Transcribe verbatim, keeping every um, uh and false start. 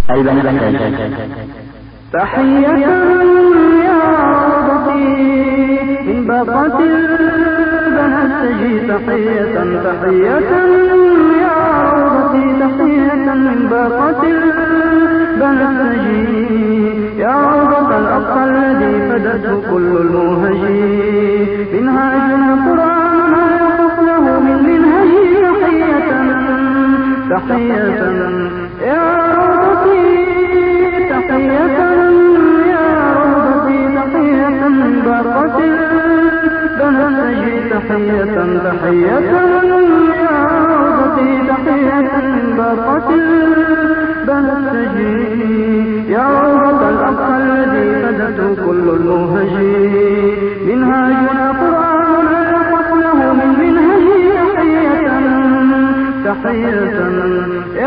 أيضا تحية يا روضتي من باقة البنفسجي، تحية تحية يا روضتي، تحية من باقة البنفسجي، يا روضة الأقصى الذي فدته كل المنهجي، منهاجنا قرآننا يقف له من منهجي، تحية تحية يا روضتي، تحية يا روضتي، تحية من باقة البنفسجي، تحية تحية يا روضتي، تحية من باقة البنفسجي، يا روضة الأقصى الذي فدته كل المنهجي، منهاجنا قرآننا يقف له من منهجي، تحية تحية